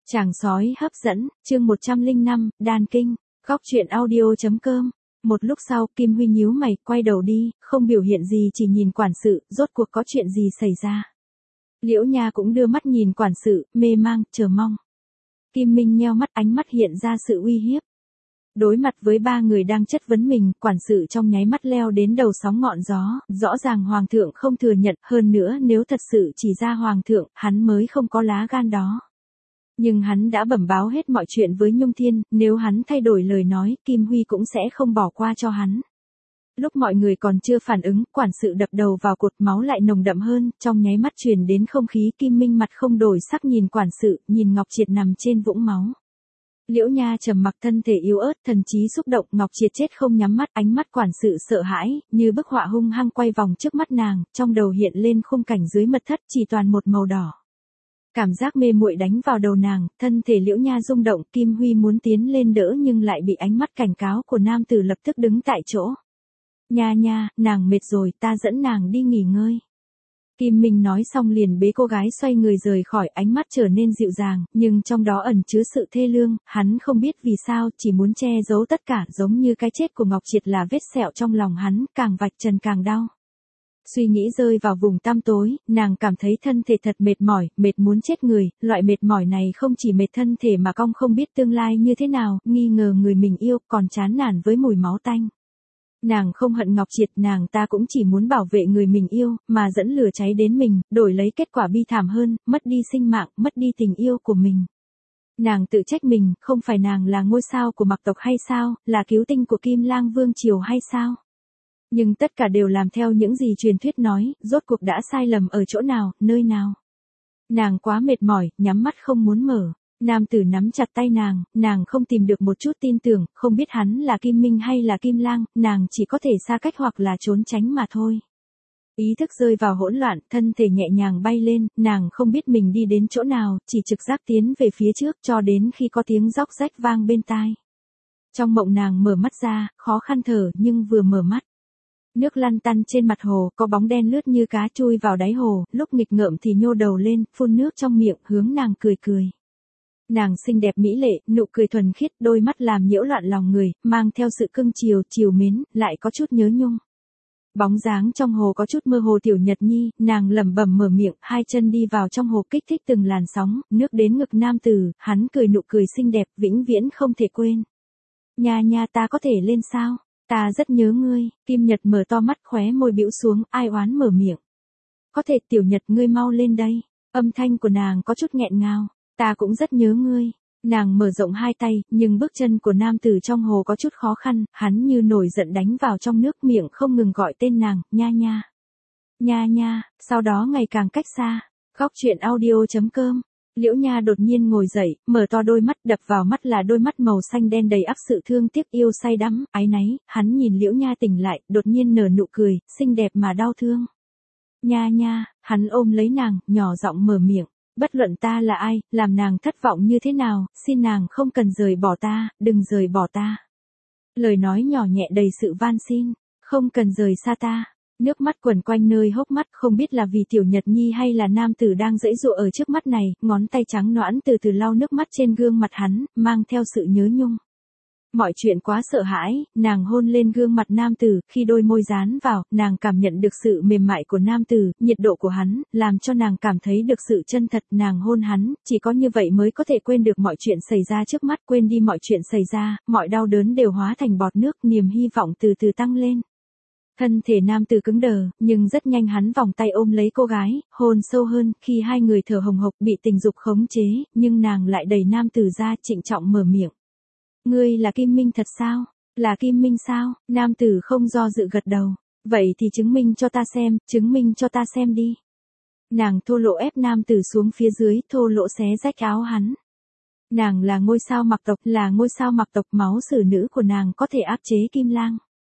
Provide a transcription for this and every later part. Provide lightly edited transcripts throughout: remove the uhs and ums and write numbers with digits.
Chàng sói hấp dẫn, chương 105, đan kinh, góc truyện audio.com. Một lúc sau, Kim Huy nhíu mày, quay đầu đi, không biểu hiện gì, chỉ nhìn quản sự, rốt cuộc có chuyện gì xảy ra. Liễu Nha cũng đưa mắt nhìn quản sự, mê mang, chờ mong. Kim Minh nheo mắt, ánh mắt hiện ra sự uy hiếp. Đối mặt với ba người đang chất vấn mình, quản sự trong nháy mắt leo đến đầu sóng ngọn gió, rõ ràng hoàng thượng không thừa nhận, hơn nữa nếu thật sự chỉ ra hoàng thượng, hắn mới không có lá gan đó. Nhưng hắn đã bẩm báo hết mọi chuyện với Nhung Thiên, nếu hắn thay đổi lời nói, Kim Huy cũng sẽ không bỏ qua cho hắn. Lúc mọi người còn chưa phản ứng, quản sự đập đầu vào cột, máu lại nồng đậm hơn, trong nháy mắt truyền đến không khí. Kim Minh mặt không đổi sắc nhìn quản sự, nhìn Ngọc Triệt nằm trên vũng máu. Liễu Nha trầm mặc, thân thể yếu ớt, thần trí xúc động. Ngọc Triệt chết không nhắm mắt, ánh mắt quản sự sợ hãi, như bức họa hung hăng quay vòng trước mắt nàng, trong đầu hiện lên khung cảnh dưới mật thất chỉ toàn một màu đỏ. Cảm giác mê muội đánh vào đầu nàng, thân thể Liễu Nha rung động. Kim Huy muốn tiến lên đỡ nhưng lại bị ánh mắt cảnh cáo của nam tử lập tức đứng tại chỗ. Nha Nha, nàng mệt rồi, ta dẫn nàng đi nghỉ ngơi. Kim Minh nói xong liền bế cô gái xoay người rời khỏi, ánh mắt trở nên dịu dàng, nhưng trong đó ẩn chứa sự thê lương. Hắn không biết vì sao, chỉ muốn che giấu tất cả, giống như cái chết của Ngọc Triệt là vết sẹo trong lòng hắn, càng vạch trần càng đau. Suy nghĩ rơi vào vùng tăm tối, nàng cảm thấy thân thể thật mệt mỏi, mệt muốn chết người. Loại mệt mỏi này không chỉ mệt thân thể mà cong không biết tương lai như thế nào, nghi ngờ người mình yêu, còn chán nản với mùi máu tanh. Nàng không hận Ngọc Triệt, nàng ta cũng chỉ muốn bảo vệ người mình yêu, mà dẫn lửa cháy đến mình, đổi lấy kết quả bi thảm hơn, mất đi sinh mạng, mất đi tình yêu của mình. Nàng tự trách mình, không phải nàng là ngôi sao của Mặc tộc hay sao, là cứu tinh của Kim Lang Vương Triều hay sao? Nhưng tất cả đều làm theo những gì truyền thuyết nói, rốt cuộc đã sai lầm ở chỗ nào, nơi nào? Nàng quá mệt mỏi, nhắm mắt không muốn mở. Nam tử nắm chặt tay nàng không tìm được một chút tin tưởng, không biết hắn là Kim Minh hay là Kim Lang, nàng chỉ có thể xa cách hoặc là trốn tránh mà thôi. Ý thức rơi vào hỗn loạn, thân thể nhẹ nhàng bay lên, nàng không biết mình đi đến chỗ nào, chỉ trực giác tiến về phía trước cho đến khi có tiếng róc rách vang bên tai. Trong mộng nàng mở mắt ra, khó khăn thở nhưng vừa mở mắt. Nước lăn tăn trên mặt hồ, có bóng đen lướt như cá chui vào đáy hồ, lúc nghịch ngợm thì nhô đầu lên, phun nước trong miệng, hướng nàng cười cười. Nàng xinh đẹp mỹ lệ, nụ cười thuần khiết, đôi mắt làm nhiễu loạn lòng người, mang theo sự cưng chiều, trìu mến, lại có chút nhớ nhung. Bóng dáng trong hồ có chút mơ hồ Tiểu Nhật Nhi, nàng lẩm bẩm mở miệng, hai chân đi vào trong hồ kích thích từng làn sóng, nước đến ngực nam tử, hắn cười nụ cười xinh đẹp, vĩnh viễn không thể quên. Nha Nha, ta có thể lên sao? Ta rất nhớ ngươi. Kim Nhật mở to mắt, khóe môi bĩu xuống, ai oán mở miệng. Có thể, Tiểu Nhật ngươi mau lên đây. Âm thanh của nàng có chút nghẹn ngào. Ta cũng rất nhớ ngươi. Nàng mở rộng hai tay, nhưng bước chân của nam tử trong hồ có chút khó khăn, hắn như nổi giận đánh vào trong nước, miệng không ngừng gọi tên nàng, Nha Nha. Nha Nha, sau đó ngày càng cách xa. Góc truyện audio.com. Liễu Nha đột nhiên ngồi dậy, mở to đôi mắt, đập vào mắt là đôi mắt màu xanh đen đầy ắp sự thương tiếc yêu say đắm, áy náy. Hắn nhìn Liễu Nha tỉnh lại, đột nhiên nở nụ cười, xinh đẹp mà đau thương. Nha Nha, hắn ôm lấy nàng, nhỏ giọng mở miệng. Bất luận ta là ai, làm nàng thất vọng như thế nào, xin nàng không cần rời bỏ ta, đừng rời bỏ ta. Lời nói nhỏ nhẹ đầy sự van xin, không cần rời xa ta. Nước mắt quần quanh nơi hốc mắt, không biết là vì Tiểu Nhật Nhi hay là nam tử đang giãy giụa ở trước mắt này, ngón tay trắng nõn từ từ lau nước mắt trên gương mặt hắn, mang theo sự nhớ nhung. Mọi chuyện quá sợ hãi, nàng hôn lên gương mặt nam tử, khi đôi môi dán vào, nàng cảm nhận được sự mềm mại của nam tử, nhiệt độ của hắn, làm cho nàng cảm thấy được sự chân thật. Nàng hôn hắn, chỉ có như vậy mới có thể quên được mọi chuyện xảy ra trước mắt, quên đi mọi chuyện xảy ra, mọi đau đớn đều hóa thành bọt nước, niềm hy vọng từ từ tăng lên. Thân thể nam tử cứng đờ, nhưng rất nhanh hắn vòng tay ôm lấy cô gái, hôn sâu hơn, khi hai người thở hồng hộc bị tình dục khống chế, nhưng nàng lại đẩy nam tử ra, trịnh trọng mở miệng. Ngươi là Kim Minh thật sao? Là Kim Minh sao? Nam tử không do dự gật đầu. Vậy thì chứng minh cho ta xem, chứng minh cho ta xem đi. Nàng thô lỗ ép nam tử xuống phía dưới, thô lỗ xé rách áo hắn. Nàng là ngôi sao Mặc tộc, là ngôi sao Mặc tộc, máu sử nữ của nàng có thể áp chế Kim Lang.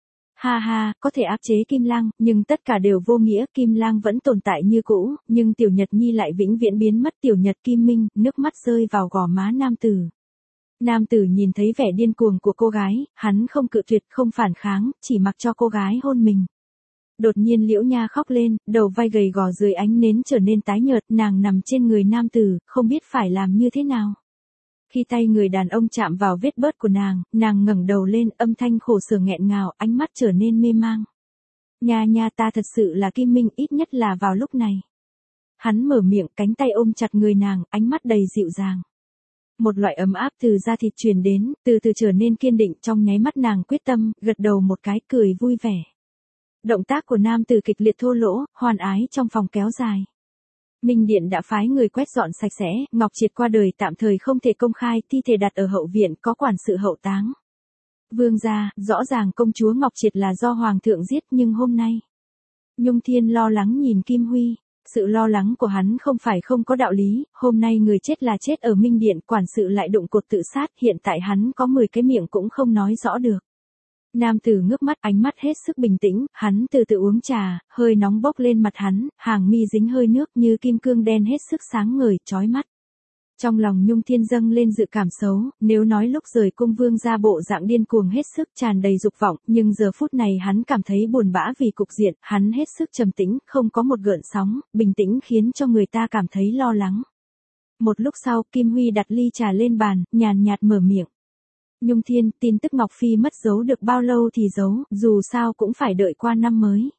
Ha ha, có thể áp chế Kim Lang, nhưng tất cả đều vô nghĩa, Kim Lang vẫn tồn tại như cũ, nhưng Tiểu Nhật Nhi lại vĩnh viễn biến mất. Tiểu Nhật Kim Minh, nước mắt rơi vào gò má nam tử. Nam tử nhìn thấy vẻ điên cuồng của cô gái, hắn không cự tuyệt, không phản kháng, chỉ mặc cho cô gái hôn mình. Đột nhiên Liễu Nha khóc lên, đầu vai gầy gò dưới ánh nến trở nên tái nhợt, nàng nằm trên người nam tử, không biết phải làm như thế nào. Khi tay người đàn ông chạm vào vết bớt của nàng ngẩng đầu lên, âm thanh khổ sở nghẹn ngào, ánh mắt trở nên mê mang. Nha nha, ta thật sự là Kim Minh, ít nhất là vào lúc này. Hắn mở miệng, cánh tay ôm chặt người nàng, ánh mắt đầy dịu dàng. Một loại ấm áp từ da thịt truyền đến, từ từ trở nên kiên định, trong nháy mắt nàng quyết tâm, gật đầu một cái, cười vui vẻ. Động tác của nam tử kịch liệt thô lỗ, hoan ái trong phòng kéo dài. Minh Điện đã phái người quét dọn sạch sẽ, Ngọc Triệt qua đời tạm thời không thể công khai, thi thể đặt ở hậu viện, có quản sự hậu táng. Vương gia, rõ ràng công chúa Ngọc Triệt là do hoàng thượng giết, nhưng hôm nay. Nhung Thiên lo lắng nhìn Kim Huy. Sự lo lắng của hắn không phải không có đạo lý, hôm nay người chết là chết ở Minh Điện, quản sự lại đụng cột tự sát, hiện tại hắn có 10 cái miệng cũng không nói rõ được. Nam tử ngước mắt, ánh mắt hết sức bình tĩnh, hắn từ từ uống trà, hơi nóng bốc lên mặt hắn, hàng mi dính hơi nước như kim cương đen hết sức sáng ngời, chói mắt. Trong lòng Nhung Thiên dâng lên dự cảm xấu, nếu nói lúc rời cung vương ra bộ dạng điên cuồng hết sức tràn đầy dục vọng, nhưng giờ phút này hắn cảm thấy buồn bã vì cục diện, hắn hết sức trầm tĩnh, không có một gợn sóng, bình tĩnh khiến cho người ta cảm thấy lo lắng. Một lúc sau, Kim Huy đặt ly trà lên bàn, nhàn nhạt mở miệng. Nhung Thiên, tin tức Ngọc Phi mất giấu được bao lâu thì giấu, dù sao cũng phải đợi qua năm mới.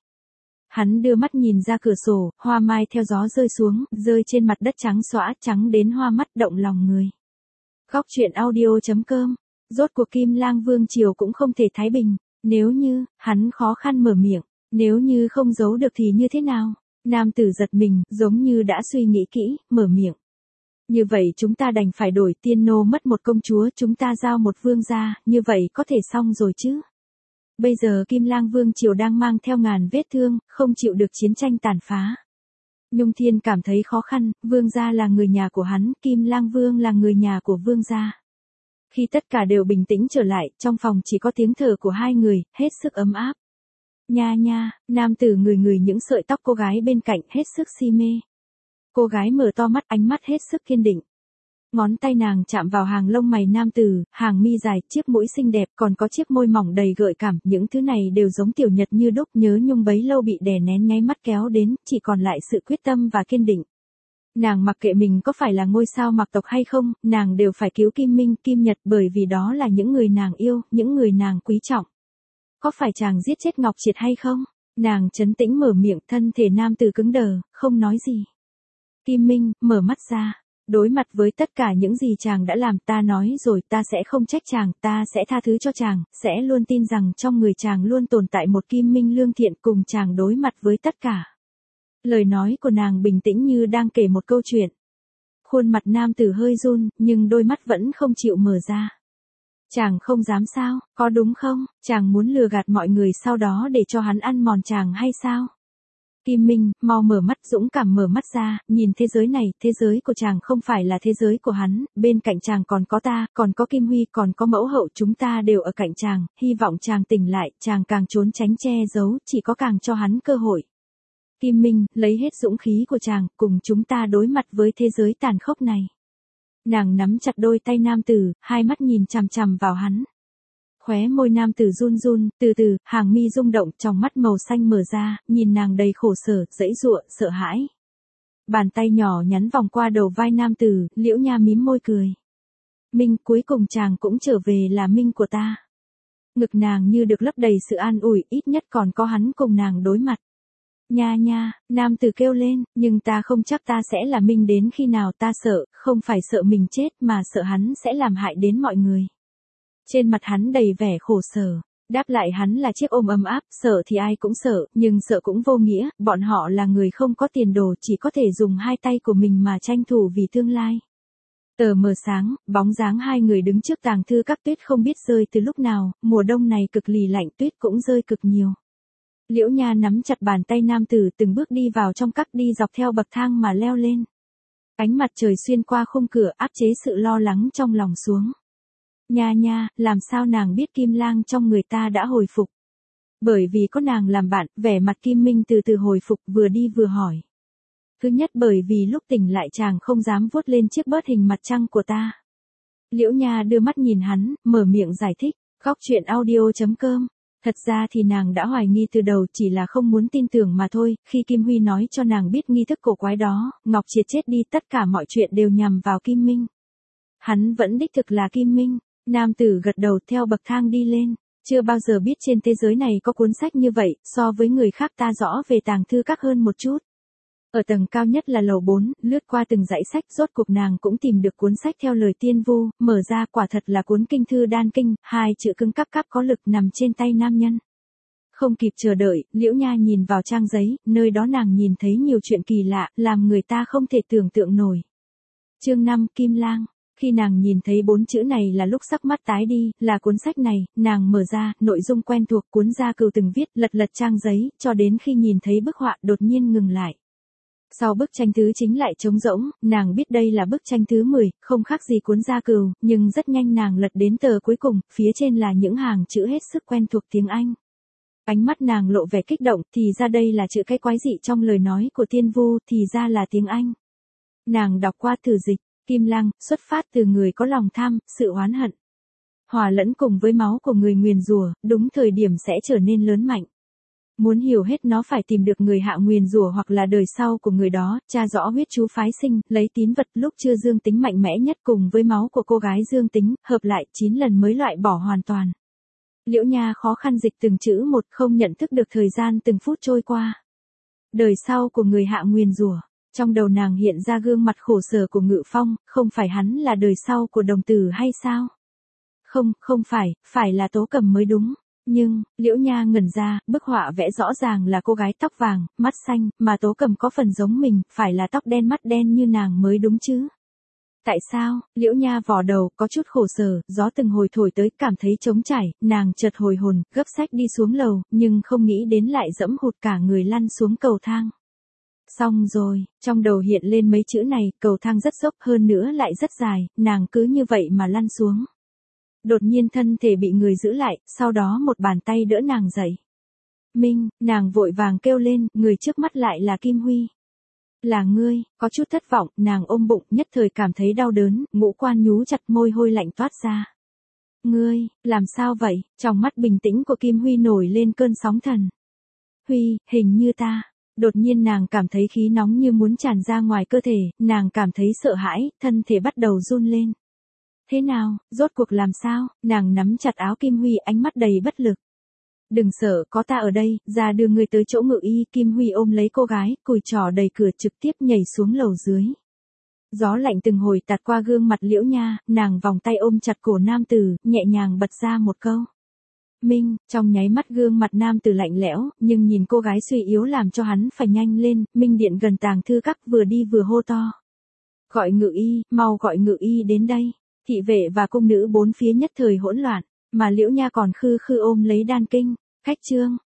Hắn đưa mắt nhìn ra cửa sổ, hoa mai theo gió rơi xuống, rơi trên mặt đất trắng xõa, trắng đến hoa mắt, động lòng người. Góc truyện audio.com. Rốt cuộc Kim Lang Vương triều cũng không thể thái bình, nếu như, hắn khó khăn mở miệng, nếu như không giấu được thì như thế nào? Nam tử giật mình, giống như đã suy nghĩ kỹ, mở miệng. Như vậy chúng ta đành phải đổi, tiên nô mất một công chúa, chúng ta giao một vương gia, như vậy có thể xong rồi chứ? Bây giờ Kim Lang Vương triều đang mang theo ngàn vết thương, không chịu được chiến tranh tàn phá. Nhung Thiên cảm thấy khó khăn, vương gia là người nhà của hắn, Kim Lang Vương là người nhà của vương gia. Khi tất cả đều bình tĩnh trở lại, trong phòng chỉ có tiếng thở của hai người, hết sức ấm áp. Nha nha, nam tử người những sợi tóc cô gái bên cạnh, hết sức si mê. Cô gái mở to mắt, ánh mắt hết sức kiên định. Ngón tay nàng chạm vào hàng lông mày nam tử, hàng mi dài, chiếc mũi xinh đẹp, còn có chiếc môi mỏng đầy gợi cảm, những thứ này đều giống tiểu nhật như đúc, nhớ nhung bấy lâu bị đè nén nháy mắt kéo đến, chỉ còn lại sự quyết tâm và kiên định. Nàng mặc kệ mình có phải là ngôi sao mặc tộc hay không, nàng đều phải cứu Kim Minh, Kim Nhật, bởi vì đó là những người nàng yêu, những người nàng quý trọng. Có phải chàng giết chết Ngọc Triệt hay không? Nàng trấn tĩnh mở miệng, thân thể nam tử cứng đờ, không nói gì. Kim Minh, mở mắt ra. Đối mặt với tất cả những gì chàng đã làm, ta nói rồi, ta sẽ không trách chàng, ta sẽ tha thứ cho chàng, sẽ luôn tin rằng trong người chàng luôn tồn tại một Kim Minh lương thiện, cùng chàng đối mặt với tất cả. Lời nói của nàng bình tĩnh như đang kể một câu chuyện. Khuôn mặt nam tử hơi run, nhưng đôi mắt vẫn không chịu mở ra. Chàng không dám sao, có đúng không? Chàng muốn lừa gạt mọi người sau đó để cho hắn ăn mòn chàng hay sao? Kim Minh, mau mở mắt, dũng cảm mở mắt ra, nhìn thế giới này, thế giới của chàng không phải là thế giới của hắn, bên cạnh chàng còn có ta, còn có Kim Huy, còn có mẫu hậu, chúng ta đều ở cạnh chàng, hy vọng chàng tỉnh lại, chàng càng trốn tránh che giấu, chỉ có càng cho hắn cơ hội. Kim Minh, lấy hết dũng khí của chàng, cùng chúng ta đối mặt với thế giới tàn khốc này. Nàng nắm chặt đôi tay nam tử, hai mắt nhìn chằm chằm vào hắn. Khóe môi nam tử run run, từ từ, hàng mi rung động, trong mắt màu xanh mở ra, nhìn nàng đầy khổ sở, giãy giụa, sợ hãi. Bàn tay nhỏ nhắn vòng qua đầu vai nam tử, Liễu Nha mím môi cười. Minh, cuối cùng chàng cũng trở về là Minh của ta. Ngực nàng như được lấp đầy sự an ủi, ít nhất còn có hắn cùng nàng đối mặt. Nha nha, nam tử kêu lên, nhưng ta không chắc ta sẽ là Minh đến khi nào, ta sợ, không phải sợ mình chết mà sợ hắn sẽ làm hại đến mọi người. Trên mặt hắn đầy vẻ khổ sở, đáp lại hắn là chiếc ôm ấm áp, sợ thì ai cũng sợ, nhưng sợ cũng vô nghĩa, bọn họ là người không có tiền đồ, chỉ có thể dùng hai tay của mình mà tranh thủ vì tương lai. Tờ mờ sáng, bóng dáng hai người đứng trước tàng thư các, tuyết không biết rơi từ lúc nào, mùa đông này cực lì lạnh, tuyết cũng rơi cực nhiều. Liễu Nha nắm chặt bàn tay nam tử, từng bước đi vào trong các, đi dọc theo bậc thang mà leo lên. Ánh mặt trời xuyên qua khung cửa, áp chế sự lo lắng trong lòng xuống. Nha nha, làm sao nàng biết Kim Lang trong người ta đã hồi phục? Bởi vì có nàng làm bạn, vẻ mặt Kim Minh từ từ hồi phục, vừa đi vừa hỏi. Thứ nhất, bởi vì lúc tỉnh lại chàng không dám vuốt lên chiếc bớt hình mặt trăng của ta. Liễu Nha đưa mắt nhìn hắn, mở miệng giải thích. Góc truyện audio.com. Thật ra thì nàng đã hoài nghi từ đầu, chỉ là không muốn tin tưởng mà thôi. Khi Kim Huy nói cho nàng biết nghi thức cổ quái đó, Ngọc Triệt chết đi, tất cả mọi chuyện đều nhằm vào Kim Minh. Hắn vẫn đích thực là Kim Minh. Nam tử gật đầu theo bậc thang đi lên. Chưa bao giờ biết trên thế giới này có cuốn sách như vậy, so với người khác ta rõ về tàng thư các hơn một chút. Ở tầng cao nhất là lầu 4, lướt qua từng dãy sách, rốt cuộc nàng cũng tìm được cuốn sách theo lời tiên vu, mở ra quả thật là cuốn kinh thư đan kinh, 2 chữ cứng cáp cáp có lực nằm trên tay nam nhân. Không kịp chờ đợi, Liễu Nha nhìn vào trang giấy, nơi đó nàng nhìn thấy nhiều chuyện kỳ lạ, làm người ta không thể tưởng tượng nổi. Chương 5, Kim Lang. Khi nàng nhìn thấy 4 chữ này là lúc sắc mắt tái đi, là cuốn sách này, nàng mở ra, nội dung quen thuộc, cuốn gia cừu từng viết, lật lật trang giấy, cho đến khi nhìn thấy bức họa đột nhiên ngừng lại. Sau bức tranh thứ chính lại trống rỗng, nàng biết đây là bức tranh thứ 10, không khác gì cuốn gia cừu, nhưng rất nhanh nàng lật đến tờ cuối cùng, phía trên là những hàng chữ hết sức quen thuộc tiếng Anh. Ánh mắt nàng lộ vẻ kích động, thì ra đây là chữ cái quái dị trong lời nói của tiên vu, thì ra là tiếng Anh. Nàng đọc qua thử dịch, Kim Lang, xuất phát từ người có lòng tham, sự oán hận. Hòa lẫn cùng với máu của người nguyền rủa, đúng thời điểm sẽ trở nên lớn mạnh. Muốn hiểu hết nó phải tìm được người hạ nguyền rủa hoặc là đời sau của người đó, tra rõ huyết chú phái sinh, lấy tín vật lúc chưa dương tính mạnh mẽ nhất cùng với máu của cô gái dương tính, hợp lại 9 lần mới loại bỏ hoàn toàn. Liễu Nha khó khăn dịch từng chữ một, không nhận thức được thời gian từng phút trôi qua. Đời sau của người hạ nguyền rủa. Trong đầu nàng hiện ra gương mặt khổ sở của Ngự Phong, không phải hắn là đời sau của đồng tử hay sao? Không phải là Tố Cầm mới đúng. Nhưng, Liễu Nha ngẩn ra, bức họa vẽ rõ ràng là cô gái tóc vàng, mắt xanh, mà Tố Cầm có phần giống mình, phải là tóc đen mắt đen như nàng mới đúng chứ. Tại sao? Liễu Nha vò đầu, có chút khổ sở, gió từng hồi thổi tới, cảm thấy trống trải, nàng chợt hồi hồn, gấp sách đi xuống lầu, nhưng không nghĩ đến lại dẫm hụt cả người lăn xuống cầu thang. Xong rồi, trong đầu hiện lên mấy chữ này, cầu thang rất dốc hơn nữa lại rất dài, nàng cứ như vậy mà lăn xuống. Đột nhiên thân thể bị người giữ lại, sau đó một bàn tay đỡ nàng dậy. Minh, nàng vội vàng kêu lên, người trước mắt lại là Kim Huy. Là ngươi, có chút thất vọng, nàng ôm bụng, nhất thời cảm thấy đau đớn, ngũ quan nhú chặt, môi hôi lạnh toát ra. Ngươi, làm sao vậy? Trong mắt bình tĩnh của Kim Huy nổi lên cơn sóng thần. Huy, hình như ta. Đột nhiên nàng cảm thấy khí nóng như muốn tràn ra ngoài cơ thể, nàng cảm thấy sợ hãi, thân thể bắt đầu run lên. Thế nào, rốt cuộc làm sao? Nàng nắm chặt áo Kim Huy, ánh mắt đầy bất lực. Đừng sợ, có ta ở đây, ra đưa ngươi tới chỗ Ngự Y. Kim Huy ôm lấy cô gái, cùi trỏ đầy cửa trực tiếp nhảy xuống lầu dưới. Gió lạnh từng hồi tạt qua gương mặt Liễu Nha, nàng vòng tay ôm chặt cổ nam tử, nhẹ nhàng bật ra một câu. Minh, trong nháy mắt gương mặt nam tử lạnh lẽo, nhưng nhìn cô gái suy yếu làm cho hắn phải nhanh lên, Minh điện gần tàng thư các vừa đi vừa hô to. Gọi Ngự Y, mau gọi Ngự Y đến đây. Thị vệ và cung nữ bốn phía nhất thời hỗn loạn, mà Liễu Nha còn khư khư ôm lấy đan kinh. Khách trương,